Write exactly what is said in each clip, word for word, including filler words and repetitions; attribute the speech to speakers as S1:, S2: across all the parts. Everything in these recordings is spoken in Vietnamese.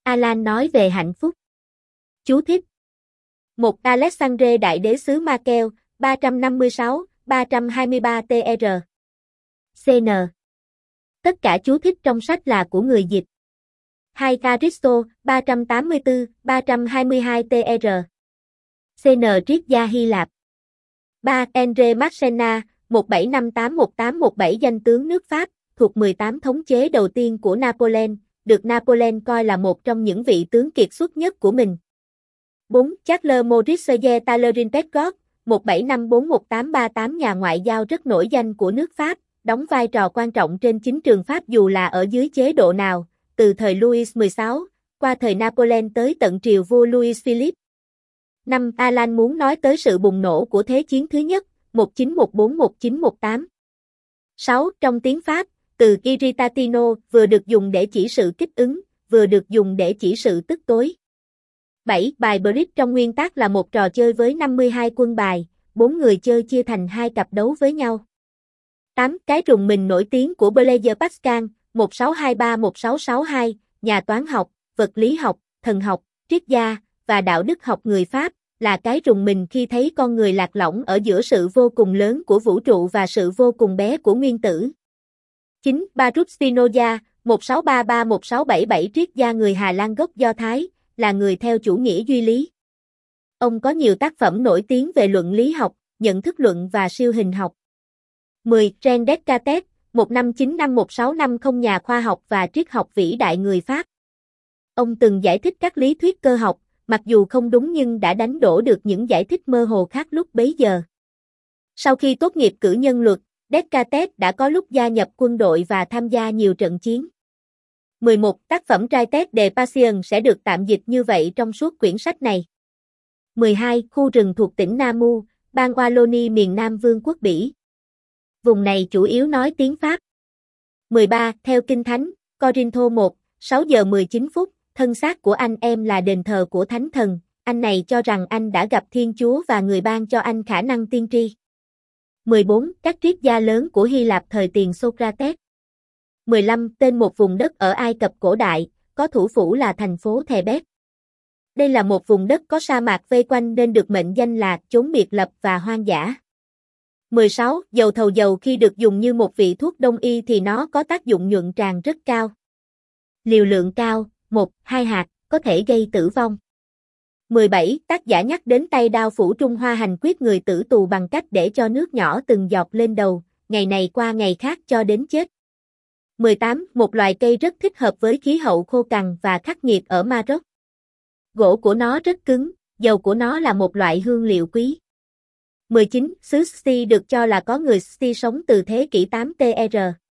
S1: Alan nói về hạnh phúc. Chú thích. Một Alexandre Đại đế xứ Makel, ba trăm năm mươi sáu đến ba trăm hai mươi ba T R. C N. Tất cả chú thích trong sách là của người dịch. hai Caristo, ba trăm tám mươi tư đến ba trăm hai mươi hai T R. C N. Triết gia Hy Lạp. ba Andre Massena, một bảy năm tám một tám một bảy danh tướng nước Pháp, thuộc mười tám thống chế đầu tiên của Napoleon, được Napoleon coi là một trong những vị tướng kiệt xuất nhất của mình. bốn Charles Maurice Talleyrand-Pegott, một bảy năm bốn một tám ba tám nhà ngoại giao rất nổi danh của nước Pháp, đóng vai trò quan trọng trên chính trường Pháp dù là ở dưới chế độ nào, từ thời Louis mười sáu, qua thời Napoleon tới tận triều vua Louis Philippe. năm Alan muốn nói tới sự bùng nổ của Thế chiến thứ nhất, một chín một bốn đến một chín một tám. sáu Trong tiếng Pháp, từ irritatino vừa được dùng để chỉ sự kích ứng, vừa được dùng để chỉ sự tức tối. bảy Bài Bridge trong nguyên tắc là một trò chơi với năm mươi hai quân bài, bốn người chơi chia thành hai cặp đấu với nhau. tám Cái rùng mình nổi tiếng của Blaise Pascal, một sáu hai ba đến một sáu sáu hai, nhà toán học, vật lý học, thần học, triết gia và đạo đức học người Pháp, là cái rùng mình khi thấy con người lạc lõng ở giữa sự vô cùng lớn của vũ trụ và sự vô cùng bé của nguyên tử. chín Baruch Spinoza, một sáu ba ba đến một sáu bảy bảy triết gia người Hà Lan gốc Do Thái, là người theo chủ nghĩa duy lý. Ông có nhiều tác phẩm nổi tiếng về luận lý học, nhận thức luận và siêu hình học. mười René Descartes, một năm chín năm đến một sáu năm không nhà khoa học và triết học vĩ đại người Pháp. Ông từng giải thích các lý thuyết cơ học, mặc dù không đúng nhưng đã đánh đổ được những giải thích mơ hồ khác lúc bấy giờ. Sau khi tốt nghiệp cử nhân luật, Descartes đã có lúc gia nhập quân đội và tham gia nhiều trận chiến. mười một Tác phẩm Traité de Passion sẽ được tạm dịch như vậy trong suốt quyển sách này. mười hai Khu rừng thuộc tỉnh Namur, bang Wallonie miền Nam Vương quốc Bỉ. Vùng này chủ yếu nói tiếng Pháp. mười ba Theo Kinh Thánh, Corinto một, sáu giờ mười chín phút, thân xác của anh em là đền thờ của Thánh Thần, anh này cho rằng anh đã gặp Thiên Chúa và người ban cho anh khả năng tiên tri. mười bốn Các triết gia lớn của Hy Lạp thời tiền Socrates. mười lăm Tên một vùng đất ở Ai Cập cổ đại, có thủ phủ là thành phố Thebes. Đây là một vùng đất có sa mạc vây quanh nên được mệnh danh là chốn biệt lập và hoang dã. mười sáu Dầu thầu dầu khi được dùng như một vị thuốc đông y thì nó có tác dụng nhuận tràng rất cao. Liều lượng cao, một, hai hạt, có thể gây tử vong. mười bảy Tác giả nhắc đến tay đao phủ Trung Hoa hành quyết người tử tù bằng cách để cho nước nhỏ từng giọt lên đầu, ngày này qua ngày khác cho đến chết. mười tám Một loài cây rất thích hợp với khí hậu khô cằn và khắc nghiệt ở Maroc. Gỗ của nó rất cứng, dầu của nó là một loại hương liệu quý. mười chín Xứ Sti được cho là có người Sti sống từ thế kỷ tám T R.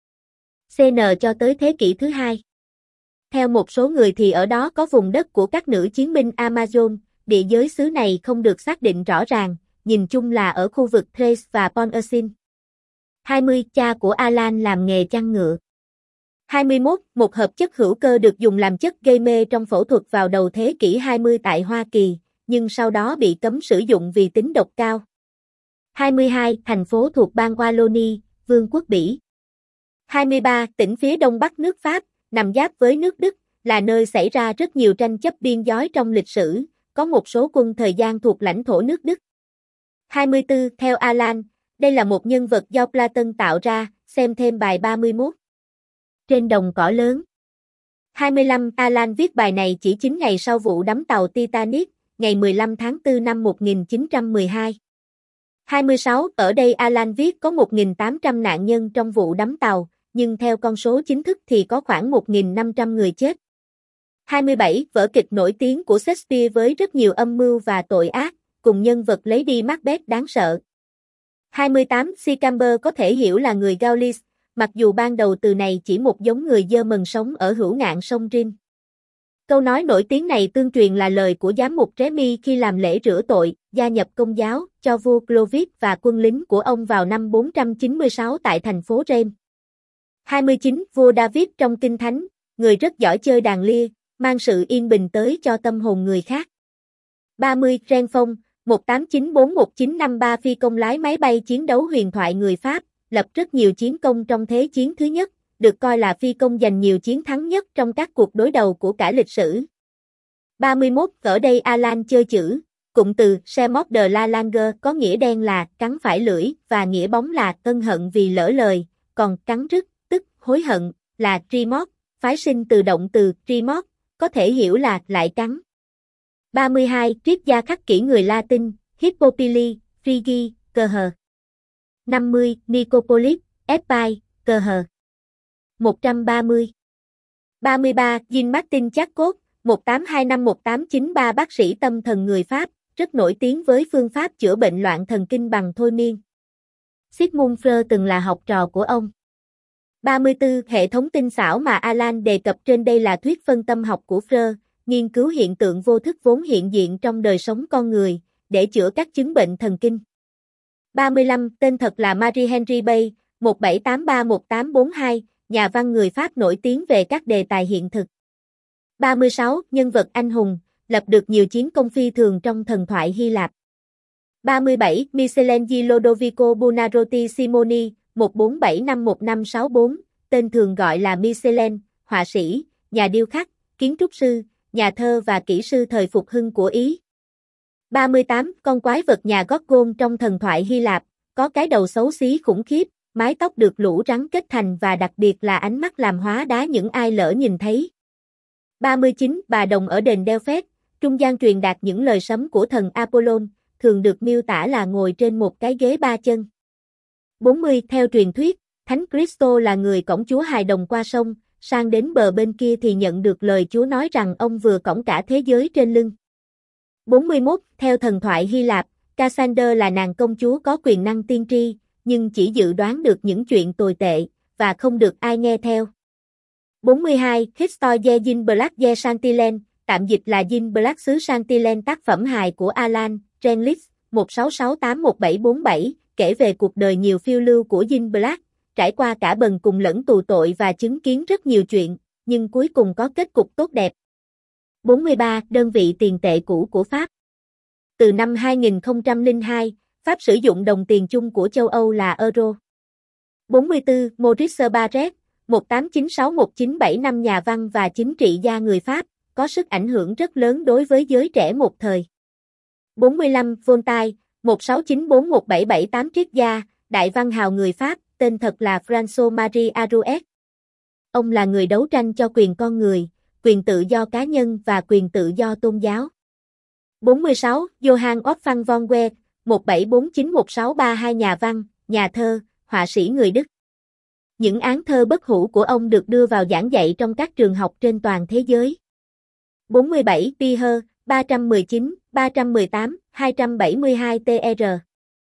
S1: C N cho tới thế kỷ thứ hai. Theo một số người thì ở đó có vùng đất của các nữ chiến binh Amazon, địa giới xứ này không được xác định rõ ràng, nhìn chung là ở khu vực Thrace và Pontmercy. hai mươi Cha của Alan làm nghề chăn ngựa. hai mươi mốt Một hợp chất hữu cơ được dùng làm chất gây mê trong phẫu thuật vào đầu thế kỷ hai mươi tại Hoa Kỳ, nhưng sau đó bị cấm sử dụng vì tính độc cao. hai mươi hai Thành phố thuộc bang Wallonie, Vương quốc Bỉ. hai mươi ba Tỉnh phía đông bắc nước Pháp, nằm giáp với nước Đức, là nơi xảy ra rất nhiều tranh chấp biên giới trong lịch sử, có một số quân thời gian thuộc lãnh thổ nước Đức. hai mươi tư Theo Alan, đây là một nhân vật do Platon tạo ra, xem thêm bài ba mươi mốt. Trên đồng cỏ lớn. hai mươi lăm Alan viết bài này chỉ chín ngày sau vụ đắm tàu Titanic, ngày mười lăm tháng tư năm một nghìn chín trăm mười hai. hai mươi sáu Ở đây Alan viết có một nghìn tám trăm nạn nhân trong vụ đắm tàu, nhưng theo con số chính thức thì có khoảng một nghìn năm trăm người chết. hai mươi bảy Vở kịch nổi tiếng của Shakespeare với rất nhiều âm mưu và tội ác, cùng nhân vật Lady Macbeth đáng sợ. hai mươi tám Sicamber có thể hiểu là người Gaulis, mặc dù ban đầu từ này chỉ một giống người German sống ở hữu ngạn sông Rin. Câu nói nổi tiếng này tương truyền là lời của giám mục Remy khi làm lễ rửa tội, gia nhập Công giáo, cho vua Clovis và quân lính của ông vào năm bốn trăm chín mươi sáu tại thành phố Reims. hai mươi chín Vua David trong Kinh Thánh, người rất giỏi chơi đàn lia, mang sự yên bình tới cho tâm hồn người khác. ba mươi Renfong, một tám chín bốn đến một chín năm ba phi công lái máy bay chiến đấu huyền thoại người Pháp, lập rất nhiều chiến công trong Thế chiến thứ nhất, được coi là phi công giành nhiều chiến thắng nhất trong các cuộc đối đầu của cả lịch sử. ba mươi mốt Ở đây Alan chơi chữ, cụm từ "Semot de la langue" có nghĩa đen là cắn phải lưỡi và nghĩa bóng là ân hận vì lỡ lời, còn cắn rứt, tức hối hận, là remorse, phái sinh từ động từ remorse, có thể hiểu là lại cắn. ba mươi hai Triết gia khắc kỷ người Latin, Hippopili, Frigi, cơ hờ. năm mươi Nicopolis, Epine, cơ hờ. một trăm ba mươi. ba mươi ba Jean-Martin Charcot, một tám hai năm một tám chín ba bác sĩ tâm thần người Pháp, rất nổi tiếng với phương pháp chữa bệnh loạn thần kinh bằng thôi miên. Sigmund Freud từng là học trò của ông. ba mươi tư Hệ thống tinh xảo mà Alan đề cập trên đây là thuyết phân tâm học của Freud, nghiên cứu hiện tượng vô thức vốn hiện diện trong đời sống con người, để chữa các chứng bệnh thần kinh. ba mươi lăm Tên thật là Marie Henry Bay, một bảy tám ba một tám bốn hai, nhà văn người Pháp nổi tiếng về các đề tài hiện thực. ba mươi sáu Nhân vật anh hùng, lập được nhiều chiến công phi thường trong thần thoại Hy Lạp. ba mươi bảy Michelangelo Lodovico Buonarroti Simoni, một bốn bảy năm một năm sáu bốn, tên thường gọi là Michelin, họa sĩ, nhà điêu khắc, kiến trúc sư, nhà thơ và kỹ sư thời phục hưng của Ý. ba mươi tám Con quái vật nhà Gorgon trong thần thoại Hy Lạp, có cái đầu xấu xí khủng khiếp, mái tóc được lũ rắn kết thành và đặc biệt là ánh mắt làm hóa đá những ai lỡ nhìn thấy. ba mươi chín Bà đồng ở đền Delphes, trung gian truyền đạt những lời sấm của thần Apollon, thường được miêu tả là ngồi trên một cái ghế ba chân. bốn mươi Theo truyền thuyết, Thánh Cristo là người cõng Chúa hài đồng qua sông, sang đến bờ bên kia thì nhận được lời Chúa nói rằng ông vừa cõng cả thế giới trên lưng. bốn mươi mốt Theo thần thoại Hy Lạp, Cassander là nàng công chúa có quyền năng tiên tri, nhưng chỉ dự đoán được những chuyện tồi tệ, và không được ai nghe theo. bốn mươi hai Histoire de Jean Black de Saint-Hilaire, tạm dịch là Jean Black xứ Saint-Hilaire, tác phẩm hài của Alan Renlis, một sáu sáu tám một bảy bốn bảy, kể về cuộc đời nhiều phiêu lưu của Jean Black, trải qua cả bần cùng lẫn tù tội và chứng kiến rất nhiều chuyện, nhưng cuối cùng có kết cục tốt đẹp. bốn mươi ba Đơn vị tiền tệ cũ của Pháp. Từ năm hai nghìn không trăm lẻ hai, Pháp sử dụng đồng tiền chung của châu Âu là euro. bốn mươi tư Maurice Barrès, một tám chín sáu một chín bảy năm, nhà văn và chính trị gia người Pháp, có sức ảnh hưởng rất lớn đối với giới trẻ một thời. bốn mươi lăm Voltaire, một sáu chín bốn một bảy bảy tám, triết gia, đại văn hào người Pháp, tên thật là François-Marie Arouet. Ông là người đấu tranh cho quyền con người, quyền tự do cá nhân và quyền tự do tôn giáo. bốn mươi sáu Johann Wolfgang von Goethe, một bảy bốn chín một sáu ba hai, nhà văn, nhà thơ, họa sĩ người Đức. Những án thơ bất hủ của ông được đưa vào giảng dạy trong các trường học trên toàn thế giới. bốn mươi bảy Piher, ba trăm mười chín, ba trăm mười tám, hai trăm bảy mươi hai tê rờ.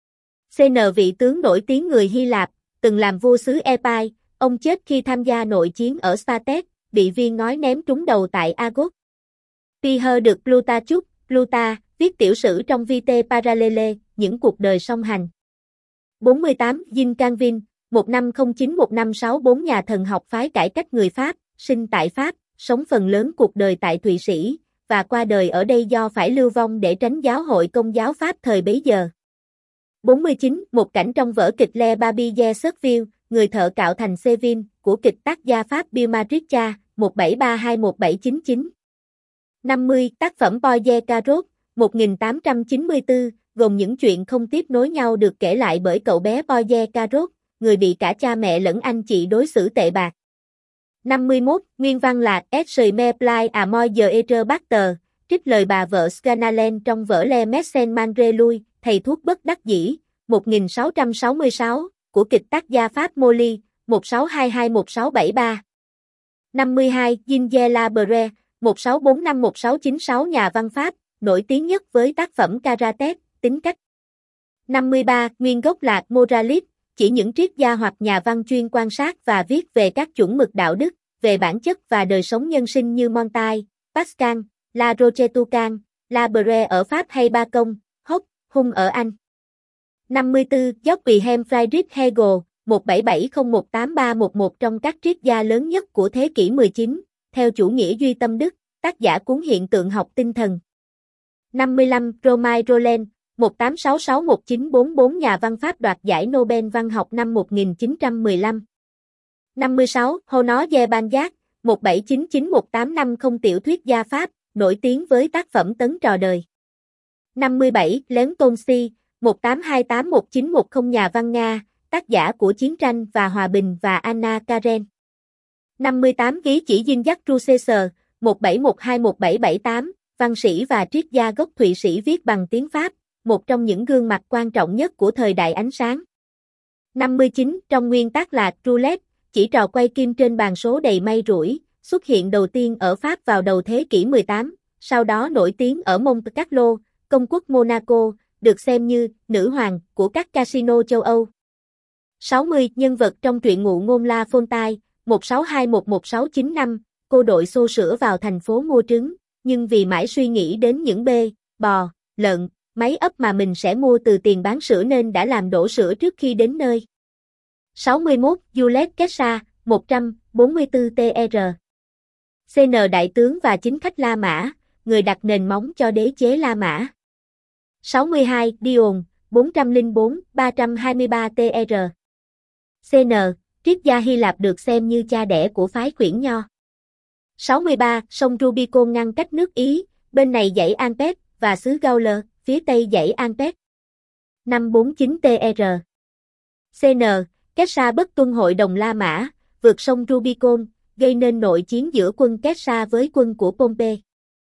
S1: xê en Vị tướng nổi tiếng người Hy Lạp, từng làm vua xứ Epire, ông chết khi tham gia nội chiến ở Spartak, bị viên ngói ném trúng đầu tại Argos. Piher được Plutarchus, Pluta, viết tiểu sử trong Vitae Parallele, những cuộc đời song hành. bốn mươi tám Jean Calvin, một năm không chín một năm sáu bốn, nhà thần học phái cải cách người Pháp, sinh tại Pháp, sống phần lớn cuộc đời tại Thụy Sĩ, và qua đời ở đây do phải lưu vong để tránh giáo hội Công giáo Pháp thời bấy giờ. bốn mươi chín Một cảnh trong vở kịch Le Baby de Serville, người thợ cạo thành Seville, của kịch tác gia Pháp Bill Madricha, một bảy ba hai một bảy chín chín. năm mươi Tác phẩm Paul de Carot, một nghìn tám trăm chín mươi tư, gồm những chuyện không tiếp nối nhau được kể lại bởi cậu bé Paul de Carot, người bị cả cha mẹ lẫn anh chị đối xử tệ bạc. năm mươi mốt Nguyên văn là S. Me Play à Moi de Etre Bacter, trích lời bà vợ Sganalen trong vở Le Médecin Mangre Lui, thầy thuốc bất đắc dĩ, một nghìn sáu trăm sáu mươi sáu, của kịch tác gia Pháp Molly, một sáu hai hai một sáu bảy ba. năm mươi hai Jean Labre, một sáu bốn năm một sáu chín sáu, nhà văn Pháp, nổi tiếng nhất với tác phẩm Caratet, tính cách. năm mươi ba Nguyên gốc là Moralis, chỉ những triết gia hoặc nhà văn chuyên quan sát và viết về các chuẩn mực đạo đức, về bản chất và đời sống nhân sinh như Montaigne, Pascal, La Roche-Toucan, Labre ở Pháp hay Bacon, Hobbes, Hume ở Anh. năm mươi tư Georg Wilhelm Friedrich Hegel, một bảy bảy không một tám ba một một, trong các triết gia lớn nhất của thế kỷ mười chín, theo chủ nghĩa duy tâm Đức, tác giả cuốn Hiện tượng học tinh thần. năm mươi lăm Romain Rolland, một tám sáu sáu một chín bốn bốn, nhà văn Pháp đoạt giải Nobel văn học năm một nghìn chín trăm mười lăm. năm mươi sáu Honoré de Balzac, một bảy chín chín một tám năm không, tiểu thuyết gia Pháp, nổi tiếng với tác phẩm Tấn trò đời. năm mươi bảy. Lev Tolstoy, một tám hai tám một chín một không nhà văn Nga, tác giả của Chiến tranh và Hòa bình và Anna Karen. năm mươi tám. Ký chỉ Jean-Jacques Rousseau, một bảy một hai một bảy bảy tám, văn sĩ và triết gia gốc Thụy Sĩ viết bằng tiếng Pháp, một trong những gương mặt quan trọng nhất của thời đại ánh sáng. năm mươi chín. Trong nguyên tắc là roulette, chỉ trò quay kim trên bàn số đầy may rủi, xuất hiện đầu tiên ở Pháp vào đầu thế kỷ mười tám, sau đó nổi tiếng ở Monte Carlo, công quốc Monaco, được xem như nữ hoàng của các casino châu Âu. sáu mươi. Nhân vật trong truyện ngụ ngôn La Fontaine, một sáu hai một một sáu chín năm, cô đội xô sữa vào thành phố mua trứng, nhưng vì mãi suy nghĩ đến những bê, bò, lợn, máy ấp mà mình sẽ mua từ tiền bán sữa nên đã làm đổ sữa trước khi đến nơi. sáu mươi mốt. Jules Caesar, một trăm bốn mươi tư T R xê en đại tướng và chính khách La Mã, người đặt nền móng cho đế chế La Mã. sáu mươi hai. Dion, bốn không bốn ba hai ba T R xê en, triết gia Hy Lạp được xem như cha đẻ của phái khuyển nho. sáu mươi ba. Sông Rubicon ngăn cách nước Ý, bên này dãy Alpes, và xứ Gauler, phía tây dãy Alpes. năm bốn chín T R xê en, Caesar bất tuân hội đồng La Mã, vượt sông Rubicon, gây nên nội chiến giữa quân Caesar với quân của Pompey.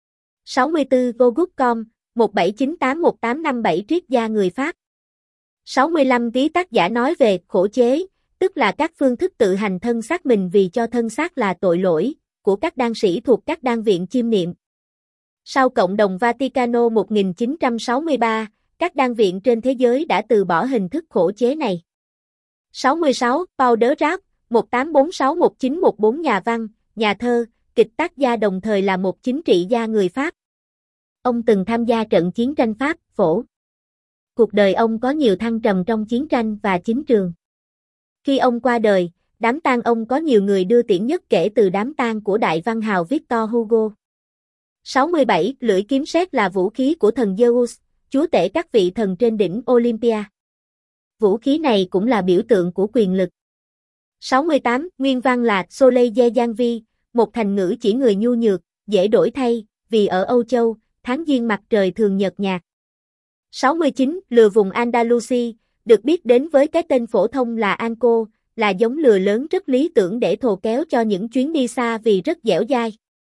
S1: sáu mươi tư. Vogucom, một bảy chín tám một tám năm bảy triết gia người Pháp. sáu mươi lăm. Ký tác giả nói về khổ chế, tức là các phương thức tự hành thân xác mình vì cho thân xác là tội lỗi, của các đan sĩ thuộc các đan viện chiêm niệm. Sau Cộng đồng Vaticano một nghìn chín trăm sáu mươi ba, các đan viện trên thế giới đã từ bỏ hình thức khổ chế này. sáu mươi sáu. Paul de Rap, một tám bốn sáu một chín một bốn nhà văn, nhà thơ, kịch tác gia đồng thời là một chính trị gia người Pháp. Ông từng tham gia trận chiến tranh Pháp, Phổ. Cuộc đời ông có nhiều thăng trầm trong chiến tranh và chính trường. Khi ông qua đời, đám tang ông có nhiều người đưa tiễn nhất kể từ đám tang của đại văn hào Victor Hugo. sáu mươi bảy. Lưỡi kiếm sét là vũ khí của thần Zeus, chúa tể các vị thần trên đỉnh Olympia. Vũ khí này cũng là biểu tượng của quyền lực. sáu mươi tám. Nguyên văn là Soleil de Janvier, một thành ngữ chỉ người nhu nhược, dễ đổi thay, vì ở Âu Châu, tháng giêng mặt trời thường nhợt nhạt. sáu mươi chín. Lừa vùng Andalusia, được biết đến với cái tên phổ thông là Anco, là giống lừa lớn rất lý tưởng để thồ kéo cho những chuyến đi xa vì rất dẻo dai.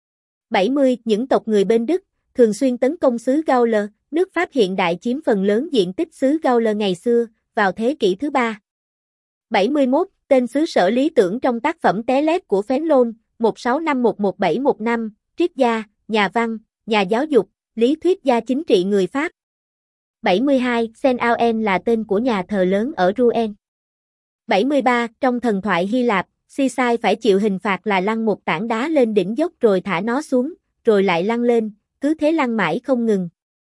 S1: bảy mươi. Những tộc người bên Đức, thường xuyên tấn công xứ Gauler, nước Pháp hiện đại chiếm phần lớn diện tích xứ Gauler ngày xưa, vào thế kỷ thứ ba. bảy mươi mốt. Tên xứ sở lý tưởng trong tác phẩm Té lép của Fénelon, một sáu năm một một bảy một năm, triết gia, nhà văn, nhà giáo dục, lý thuyết gia chính trị người Pháp. bảy mươi hai. Saint-Ouen là tên của nhà thờ lớn ở Rouen. bảy mươi ba. Trong thần thoại Hy Lạp, Caesar phải chịu hình phạt là lăn một tảng đá lên đỉnh dốc rồi thả nó xuống, rồi lại lăn lên, cứ thế lăn mãi không ngừng.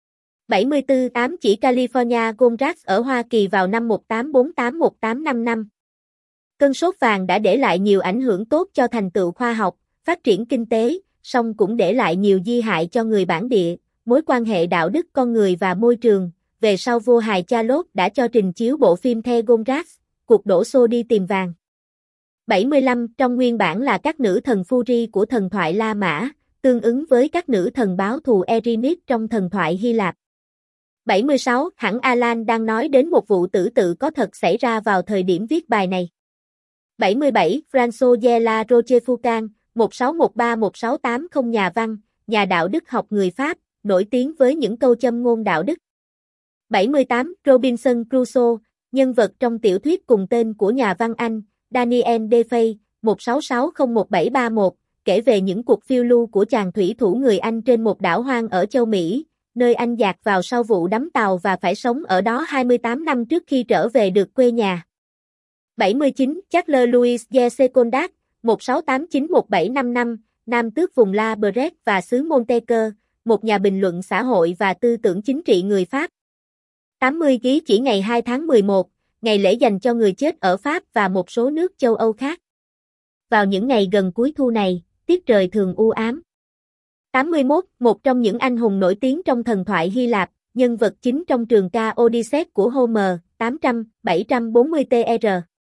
S1: bảy mươi tư. Ám chỉ California Gold ở Hoa Kỳ vào năm một tám bốn tám một tám năm năm. Cơn sốt vàng đã để lại nhiều ảnh hưởng tốt cho thành tựu khoa học, phát triển kinh tế, song cũng để lại nhiều di hại cho người bản địa, mối quan hệ đạo đức con người và môi trường. Về sau vua hài Charles đã cho trình chiếu bộ phim The Gold Rush, cuộc đổ xô đi tìm vàng. bảy mươi lăm. Trong nguyên bản là các nữ thần Fury của thần thoại La Mã, tương ứng với các nữ thần báo thù Erinys trong thần thoại Hy Lạp. bảy mươi sáu. Hẳn Alan đang nói đến một vụ tử tự có thật xảy ra vào thời điểm viết bài này. bảy mươi bảy. François de la Rochefoucauld, một sáu một ba một sáu tám không nhà văn, nhà đạo đức học người Pháp, nổi tiếng với những câu châm ngôn đạo đức. bảy mươi tám. Robinson Crusoe, nhân vật trong tiểu thuyết cùng tên của nhà văn Anh, Daniel Defoe, một sáu sáu không một bảy ba một, kể về những cuộc phiêu lưu của chàng thủy thủ người Anh trên một đảo hoang ở châu Mỹ, nơi anh dạt vào sau vụ đắm tàu và phải sống ở đó hai mươi tám năm trước khi trở về được quê nhà. bảy mươi chín. Charles Louis de Secondat, một sáu tám chín một bảy năm năm, nam tước vùng La Bresse và xứ Montaigne, một nhà bình luận xã hội và tư tưởng chính trị người Pháp. tám mươi. Ký chỉ ngày hai tháng mười một, ngày lễ dành cho người chết ở Pháp và một số nước châu Âu khác. Vào những ngày gần cuối thu này, tiết trời thường u ám. tám mươi mốt. Một trong những anh hùng nổi tiếng trong thần thoại Hy Lạp, nhân vật chính trong trường ca Odyssey của Homer, tám trăm, bảy trăm bốn mươi T R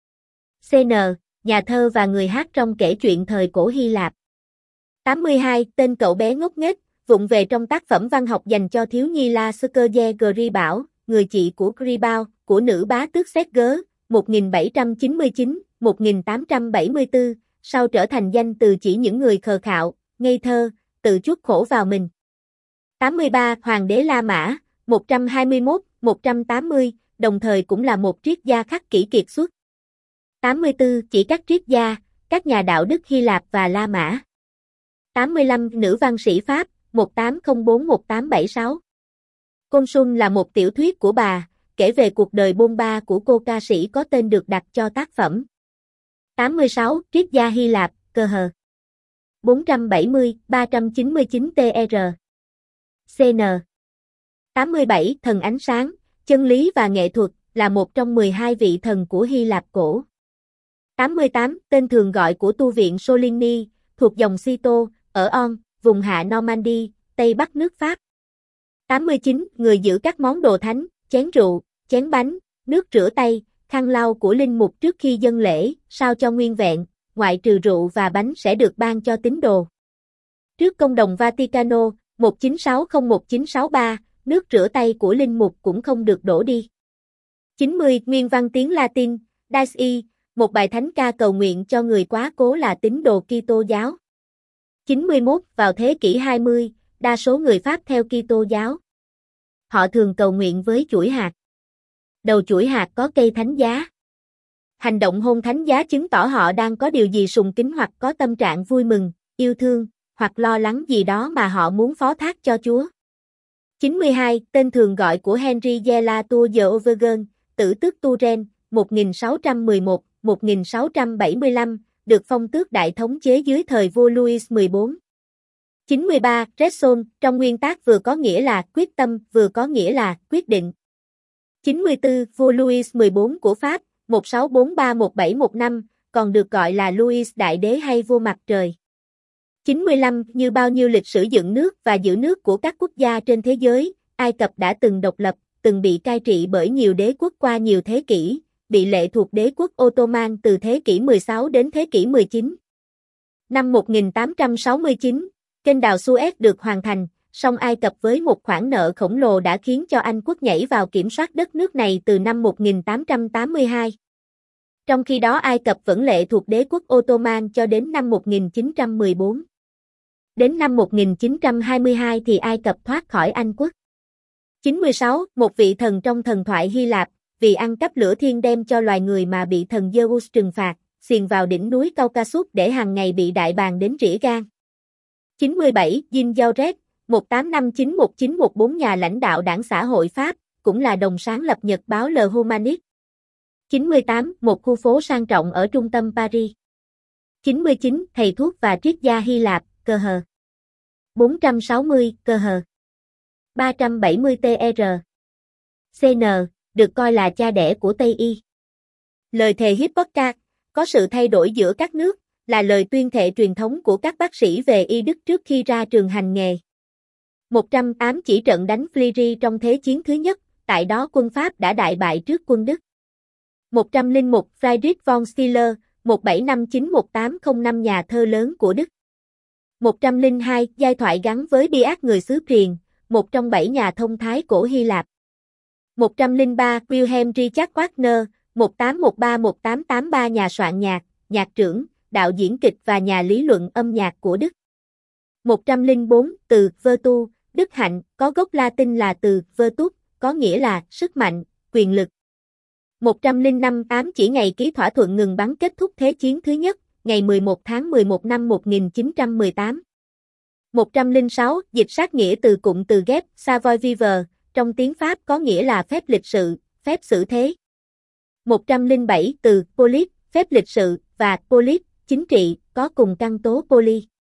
S1: xê en, nhà thơ và người hát trong kể chuyện thời cổ Hy Lạp. tám mươi hai. Tên cậu bé ngốc nghếch, vụng về trong tác phẩm văn học dành cho thiếu nhi La Scourge Gribau, người chị của Gribau, của nữ bá tước Serge, một nghìn bảy trăm chín mươi chín đến một nghìn tám trăm bảy mươi tư, sau trở thành danh từ chỉ những người khờ khạo, ngây thơ, tự chuốc khổ vào mình. tám mươi ba Hoàng đế La Mã, một trăm hai mươi mốt đến một trăm tám mươi, đồng thời cũng là một triết gia khắc kỷ kiệt xuất. tám mươi tư Chỉ các triết gia, các nhà đạo đức Hy Lạp và La Mã. tám mươi lăm Nữ văn sĩ Pháp, một tám không bốn đến một tám bảy sáu. Consul là một tiểu thuyết của bà, kể về cuộc đời bôn ba của cô ca sĩ có tên được đặt cho tác phẩm. tám mươi sáu Triết gia Hy Lạp, Cơ hờ. bốn trăm bảy mươi đến ba trăm chín mươi chín T R. C N. tám mươi bảy Thần ánh sáng, chân lý và nghệ thuật, là một trong mười hai vị thần của Hy Lạp cổ. tám mươi tám Tên thường gọi của tu viện Soligny, thuộc dòng Cîteaux, ở On, vùng hạ Normandy, Tây Bắc nước Pháp. tám mươi chín Người giữ các món đồ thánh, chén rượu, chén bánh, nước rửa tay, khăn lau của linh mục trước khi dâng lễ, sao cho nguyên vẹn, ngoại trừ rượu và bánh sẽ được ban cho tín đồ. Trước công đồng Vaticano, một chín sáu không đến một chín sáu ba, nước rửa tay của linh mục cũng không được đổ đi. chín mươi Nguyên văn tiếng Latin, Dies Irae, một bài thánh ca cầu nguyện cho người quá cố là tín đồ Kitô giáo. chín mươi mốt Vào thế kỷ hai mươi, đa số người Pháp theo Kitô giáo. Họ thường cầu nguyện với chuỗi hạt. Đầu chuỗi hạt có cây thánh giá. Hành động hôn thánh giá chứng tỏ họ đang có điều gì sùng kính hoặc có tâm trạng vui mừng, yêu thương, hoặc lo lắng gì đó mà họ muốn phó thác cho Chúa. chín mươi hai Tên thường gọi của Henry de la Tour de Auvergne, tử tước Touraine, một nghìn sáu trăm mười một đến một nghìn sáu trăm bảy mươi lăm, được phong tước đại thống chế dưới thời vua Louis mười bốn. chín mươi ba Raison, trong nguyên tác vừa có nghĩa là quyết tâm, vừa có nghĩa là quyết định. chín mươi tư Vua Louis mười bốn của Pháp, một sáu bốn ba một bảy một năm, còn được gọi là Louis Đại Đế hay Vua Mặt Trời. chín mươi lăm Như bao nhiêu lịch sử dựng nước và giữ nước của các quốc gia trên thế giới, Ai Cập đã từng độc lập, từng bị cai trị bởi nhiều đế quốc qua nhiều thế kỷ, bị lệ thuộc đế quốc Ottoman từ thế kỷ mười sáu đến thế kỷ mười chín. Năm một nghìn tám trăm sáu mươi chín, kênh đào Suez được hoàn thành, song Ai Cập với một khoản nợ khổng lồ đã khiến cho Anh quốc nhảy vào kiểm soát đất nước này từ năm một nghìn tám trăm tám mươi hai. Trong khi đó Ai Cập vẫn lệ thuộc đế quốc Ottoman cho đến năm một nghìn chín trăm mười bốn. Đến năm một nghìn chín trăm hai mươi hai thì Ai Cập thoát khỏi Anh quốc. chín mươi sáu Một vị thần trong thần thoại Hy Lạp, vì ăn cắp lửa thiên đem cho loài người mà bị thần Zeus trừng phạt, xiềng vào đỉnh núi Caucasus để hàng ngày bị đại bàng đến rỉa gan. chín mươi bảy Jean Jaurès, một tám năm chín một chín một bốn, nhà lãnh đạo đảng xã hội Pháp, cũng là đồng sáng lập nhật báo Le Humaniste. chín mươi tám Một khu phố sang trọng ở trung tâm Paris. chín mươi chín Thầy thuốc và triết gia Hy Lạp, Cơ hờ. bốn trăm sáu mươi Cơ hờ. ba trăm bảy mươi T R. C N, được coi là cha đẻ của Tây Y. Lời thề Hippocrates, có sự thay đổi giữa các nước, là lời tuyên thệ truyền thống của các bác sĩ về y đức trước khi ra trường hành nghề. một trăm tám Chỉ trận đánh Fliry trong Thế chiến thứ nhất, tại đó quân Pháp đã đại bại trước quân Đức. một trăm lẻ một Friedrich von Schiller, một bảy năm chín một tám không năm, nhà thơ lớn của Đức. một trăm lẻ hai Giai thoại gắn với Biác người xứ Triền, một trong bảy nhà thông thái cổ Hy Lạp. một trăm lẻ ba Wilhelm Richard Wagner, một tám một ba đến một tám tám ba, nhà soạn nhạc, nhạc trưởng, đạo diễn kịch và nhà lý luận âm nhạc của Đức. một trăm lẻ bốn Từ virtu, đức hạnh, có gốc Latin là từ virtus, có nghĩa là sức mạnh, quyền lực. một trăm lẻ năm Ám chỉ ngày ký thỏa thuận ngừng bắn kết thúc Thế chiến thứ nhất, ngày mười một tháng mười một năm một nghìn chín trăm mười tám. một trăm lẻ sáu Dịch sát nghĩa từ cụm từ ghép savoir vivre, trong tiếng Pháp có nghĩa là phép lịch sự, phép xử thế. một trăm lẻ bảy Từ polis, phép lịch sự, và polis, chính trị, có cùng căn tố poli.